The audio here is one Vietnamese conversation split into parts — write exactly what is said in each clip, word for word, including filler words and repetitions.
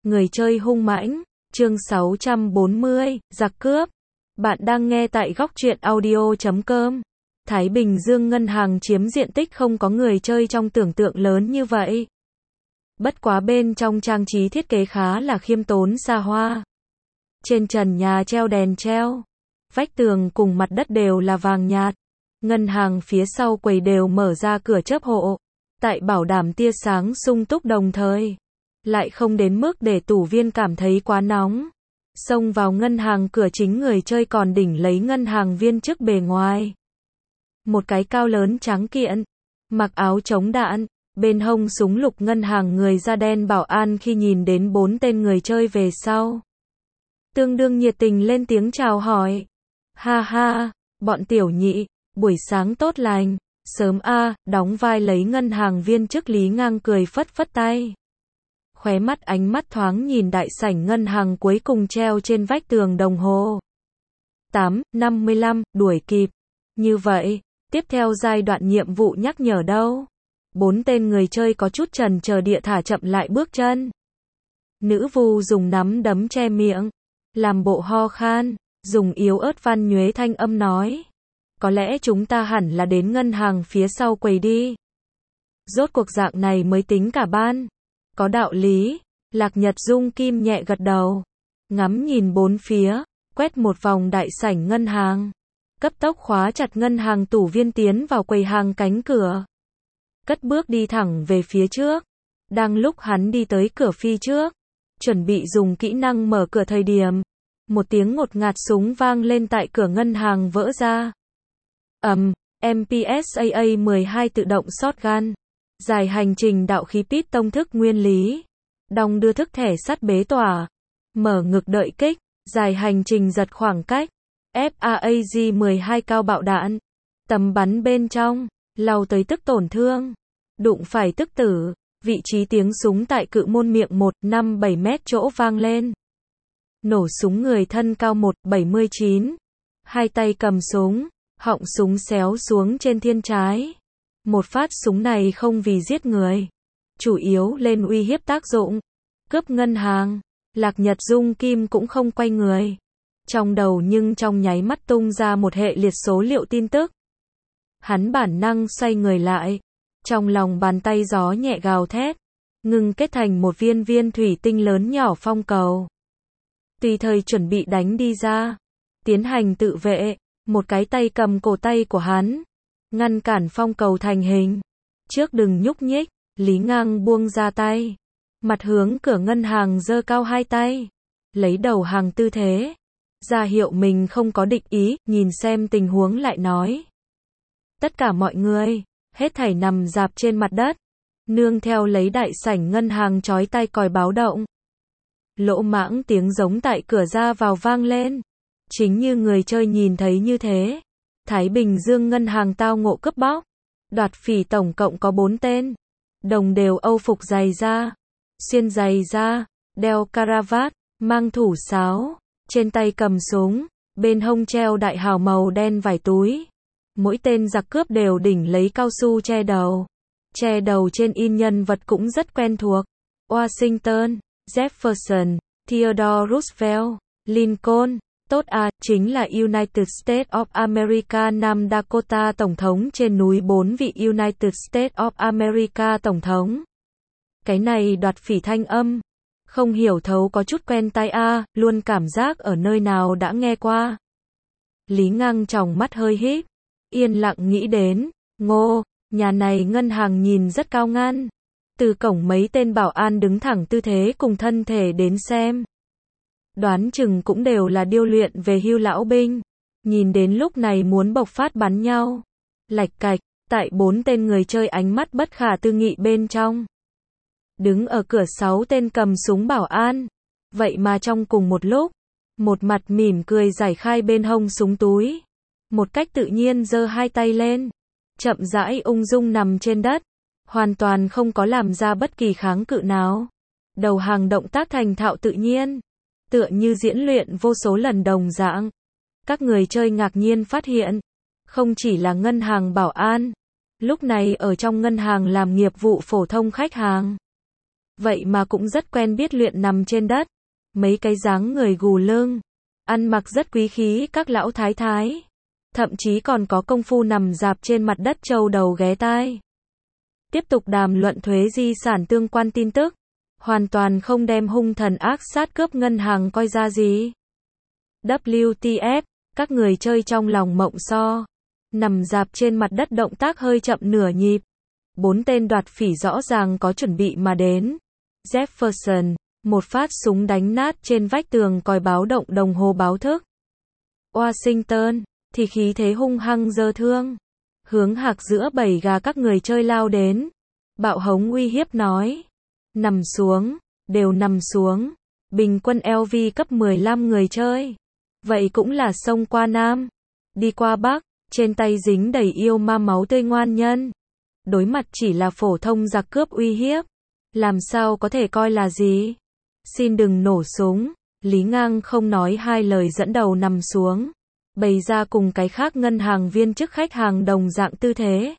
Người chơi hung mãnh, chương sáu trăm bốn mươi, giặc cướp. Bạn đang nghe tại góc truyện audio chấm com. Thái Bình Dương ngân hàng chiếm diện tích không có người chơi trong tưởng tượng lớn như vậy. Bất quá bên trong trang trí thiết kế khá là khiêm tốn xa hoa. Trên trần nhà treo đèn treo, vách tường cùng mặt đất đều là vàng nhạt. Ngân hàng phía sau quầy đều mở ra cửa chớp hộ, tại bảo đảm tia sáng sung túc đồng thời, lại không đến mức để tủ viên cảm thấy quá nóng. Xông vào ngân hàng cửa chính người chơi còn đỉnh lấy ngân hàng viên chức bề ngoài. Một cái cao lớn trắng kiện, mặc áo chống đạn, bên hông súng lục ngân hàng người da đen bảo an khi nhìn đến bốn tên người chơi về sau. Tương đương nhiệt tình lên tiếng chào hỏi. Ha ha, bọn tiểu nhị, buổi sáng tốt lành, sớm a, đóng vai lấy ngân hàng viên chức Lý Ngang cười phất phất tay. Khóe mắt ánh mắt thoáng nhìn đại sảnh ngân hàng cuối cùng treo trên vách tường đồng hồ. tám năm mươi lăm, đuổi kịp. Như vậy, tiếp theo giai đoạn nhiệm vụ nhắc nhở đâu? Bốn tên người chơi có chút chần chờ địa thả chậm lại bước chân. Nữ vu dùng nắm đấm che miệng, làm bộ ho khan, dùng yếu ớt văn nhuế thanh âm nói. Có lẽ chúng ta hẳn là đến ngân hàng phía sau quầy đi. Rốt cuộc dạng này mới tính cả ban. Có đạo lý, Lạc Nhật Dung Kim nhẹ gật đầu. Ngắm nhìn bốn phía, quét một vòng đại sảnh ngân hàng. Cấp tốc khóa chặt ngân hàng tủ viên tiến vào quầy hàng cánh cửa. Cất bước đi thẳng về phía trước. Đang lúc hắn đi tới cửa phi trước, chuẩn bị dùng kỹ năng mở cửa thời điểm. Một tiếng ngột ngạt súng vang lên tại cửa ngân hàng vỡ ra. Ầm, em pê ét a a mười hai tự động shotgun. Dài hành trình đạo khí pít tông thức nguyên lý. Đong đưa thức thẻ sắt bế tỏa. Mở ngực đợi kích. Dài hành trình giật khoảng cách. ép a a giê mười hai cao bạo đạn. Tầm bắn bên trong. Lao tới tức tổn thương. Đụng phải tức tử. Vị trí tiếng súng tại cự môn miệng một năm bảy mét chỗ vang lên. Nổ súng người thân cao một bảy mươi chín. Hai tay cầm súng. Họng súng xéo xuống trên thiên trái. Một phát súng này không vì giết người, chủ yếu lên uy hiếp tác dụng. Cướp ngân hàng, Lạc Nhật Dung Kim cũng không quay người. Trong đầu nhưng trong nháy mắt tung ra một hệ liệt số liệu tin tức. Hắn bản năng xoay người lại. Trong lòng bàn tay gió nhẹ gào thét, ngừng kết thành một viên viên thủy tinh lớn nhỏ phong cầu. Tùy thời chuẩn bị đánh đi ra. Tiến hành tự vệ, một cái tay cầm cổ tay của hắn. Ngăn cản phong cầu thành hình. Trước đừng nhúc nhích, Lý Ngang buông ra tay. Mặt hướng cửa ngân hàng giơ cao hai tay. Lấy đầu hàng tư thế. Ra hiệu mình không có địch ý, nhìn xem tình huống lại nói. Tất cả mọi người, hết thảy nằm rạp trên mặt đất. Nương theo lấy đại sảnh ngân hàng chói tai còi báo động. Lỗ mãng tiếng giống tại cửa ra vào vang lên. Chính như người chơi nhìn thấy như thế. Thái Bình Dương ngân hàng tao ngộ cướp bóc. Đoạt phỉ tổng cộng có bốn tên. Đồng đều âu phục giày da. Xuyên giày da, đeo caravat, mang thủ sáo. Trên tay cầm súng, bên hông treo đại hào màu đen vải túi. Mỗi tên giặc cướp đều đỉnh lấy cao su che đầu. Che đầu trên in nhân vật cũng rất quen thuộc. Washington, Jefferson, Theodore Roosevelt, Lincoln. Tốt à, chính là United States of America Nam Dakota Tổng thống trên núi bốn vị United States of America Tổng thống. Cái này đoạt phỉ thanh âm. Không hiểu thấu có chút quen tai a, à, luôn cảm giác ở nơi nào đã nghe qua. Lý Ngang tròng mắt hơi híp, yên lặng nghĩ đến, ngô, nhà này ngân hàng nhìn rất cao ngang. Từ cổng mấy tên bảo an đứng thẳng tư thế cùng thân thể đến xem. Đoán chừng cũng đều là điêu luyện về hưu lão binh. Nhìn đến lúc này muốn bộc phát bắn nhau. Lạch cạch, tại bốn tên người chơi ánh mắt bất khả tư nghị bên trong. Đứng ở cửa sáu tên cầm súng bảo an. Vậy mà trong cùng một lúc, một mặt mỉm cười giải khai bên hông súng túi. Một cách tự nhiên giơ hai tay lên. Chậm rãi ung dung nằm trên đất. Hoàn toàn không có làm ra bất kỳ kháng cự nào. Đầu hàng động tác thành thạo tự nhiên. Tựa như diễn luyện vô số lần đồng dạng. Các người chơi ngạc nhiên phát hiện, không chỉ là ngân hàng bảo an, lúc này ở trong ngân hàng làm nghiệp vụ phổ thông khách hàng. vậy mà cũng rất quen biết luyện nằm trên đất. Mấy cái dáng người gù lưng, ăn mặc rất quý khí các lão thái thái. Thậm chí còn có công phu nằm dạp trên mặt đất trâu đầu ghé tai. Tiếp tục đàm luận thuế di sản tương quan tin tức. Hoàn toàn không đem hung thần ác sát cướp ngân hàng coi ra gì. W T F, các người chơi trong lòng mộng so. Nằm dạp trên mặt đất động tác hơi chậm nửa nhịp. Bốn tên đoạt phỉ rõ ràng có chuẩn bị mà đến. Jefferson, một phát súng đánh nát trên vách tường còi báo động đồng hồ báo thức. Washington, thì khí thế hung hăng giơ thương. Hướng hạc giữa bầy gà các người chơi lao đến. Bạo hống uy hiếp nói. Nằm xuống, đều nằm xuống. Bình quân L V cấp mười lăm người chơi. Vậy cũng là xông qua Nam. Đi qua Bắc, trên tay dính đầy yêu ma máu tươi ngoan nhân. Đối mặt chỉ là phổ thông giặc cướp uy hiếp. Làm sao có thể coi là gì? Xin đừng nổ súng. Lý Ngang không nói hai lời dẫn đầu nằm xuống. Bày ra cùng cái khác ngân hàng viên chức khách hàng đồng dạng tư thế.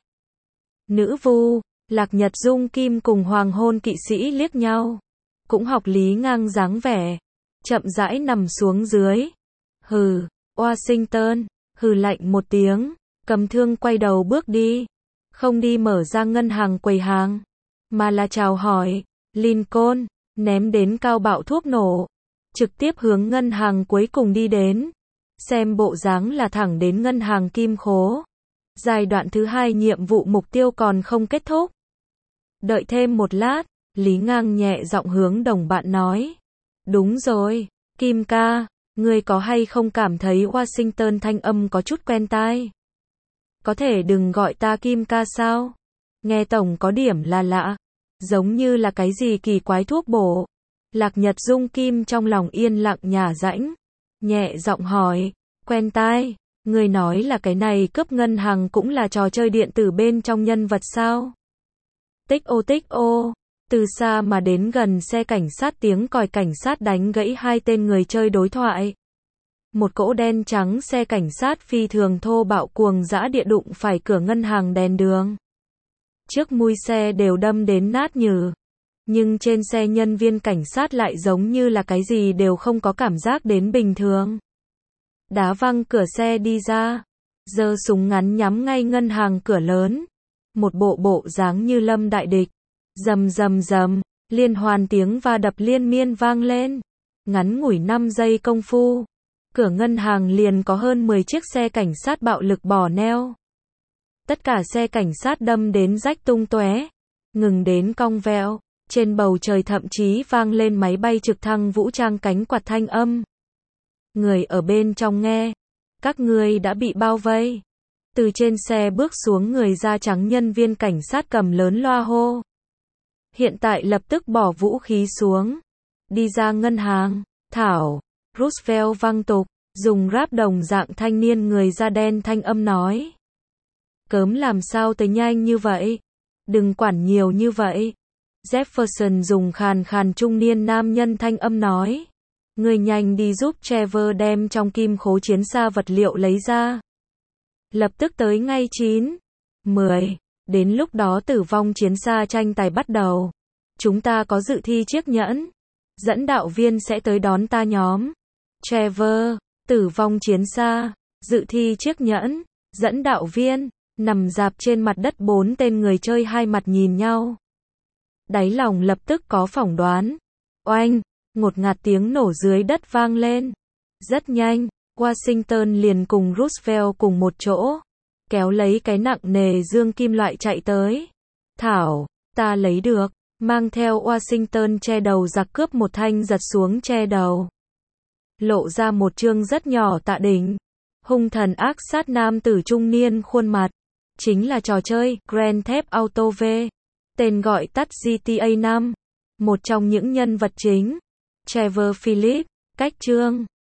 Nữ vu, Lạc Nhật Dung Kim cùng hoàng hôn kỵ sĩ liếc nhau. Cũng học Lý Ngang dáng vẻ. Chậm rãi nằm xuống dưới. Hừ, Washington, hừ lạnh một tiếng. Cầm thương quay đầu bước đi. Không đi mở ra ngân hàng quầy hàng. Mà là chào hỏi. Lincoln, ném đến cao bạo thuốc nổ. Trực tiếp hướng ngân hàng cuối cùng đi đến. Xem bộ dáng là thẳng đến ngân hàng kim khố. Giai đoạn thứ hai nhiệm vụ mục tiêu còn không kết thúc. Đợi thêm một lát, Lý Ngang nhẹ giọng hướng đồng bạn nói. Đúng rồi, Kim ca, ngươi có hay không cảm thấy Washington thanh âm có chút quen tai? Có thể đừng gọi ta Kim ca sao? Nghe tổng có điểm là lạ. Giống như là cái gì kỳ quái thuốc bổ. Lạc Nhật Dung Kim trong lòng yên lặng nhả rãnh. Nhẹ giọng hỏi, quen tai, người nói là cái này cướp ngân hàng cũng là trò chơi điện tử bên trong nhân vật sao? Tích ô tích ô, từ xa mà đến gần xe cảnh sát tiếng còi cảnh sát đánh gãy hai tên người chơi đối thoại. Một cỗ đen trắng xe cảnh sát phi thường thô bạo cuồng dã địa đụng phải cửa ngân hàng đèn đường. Trước mui xe đều đâm đến nát nhừ. Nhưng trên xe nhân viên cảnh sát lại giống như là cái gì đều không có cảm giác đến bình thường. Đá văng cửa xe đi ra. Giơ súng ngắn nhắm ngay ngân hàng cửa lớn. Một bộ bộ dáng như lâm đại địch. Rầm rầm rầm, liên hoàn tiếng va đập liên miên vang lên. Ngắn ngủi năm giây công phu. Cửa ngân hàng liền có hơn mười chiếc xe cảnh sát bạo lực bỏ neo. Tất cả xe cảnh sát đâm đến rách tung tóe, ngừng đến cong vẹo. Trên bầu trời thậm chí vang lên máy bay trực thăng vũ trang cánh quạt thanh âm. Người ở bên trong nghe. Các ngươi đã bị bao vây. Từ trên xe bước xuống người da trắng nhân viên cảnh sát cầm lớn loa hô. Hiện tại lập tức bỏ vũ khí xuống. Đi ra ngân hàng. Thảo. Roosevelt văng tục. Dùng rap đồng dạng thanh niên người da đen thanh âm nói. Cớm làm sao tới nhanh như vậy? Đừng quản nhiều như vậy. Jefferson dùng khàn khàn trung niên nam nhân thanh âm nói. Người nhanh đi giúp Trevor đem trong kim khố chiến xa vật liệu lấy ra. Lập tức tới ngay chín, mười. Đến lúc đó tử vong chiến xa tranh tài bắt đầu. Chúng ta có dự thi chiếc nhẫn. Dẫn đạo viên sẽ tới đón ta nhóm. Trevor, tử vong chiến xa, dự thi chiếc nhẫn, dẫn đạo viên, nằm dạp trên mặt đất bốn tên người chơi hai mặt nhìn nhau. Đáy lòng lập tức có phỏng đoán. Oanh, ngột ngạt tiếng nổ dưới đất vang lên. Rất nhanh, Washington liền cùng Roosevelt cùng một chỗ. Kéo lấy cái nặng nề dương kim loại chạy tới. Thảo, ta lấy được. Mang theo Washington che đầu giặc cướp một thanh giật xuống che đầu. Lộ ra một chương rất nhỏ tạ đỉnh. Hung thần ác sát nam tử trung niên khuôn mặt. Chính là trò chơi Grand Theft Auto V. Tên gọi tắt G T A năm. Một trong những nhân vật chính. Trevor Phillips, cách chương.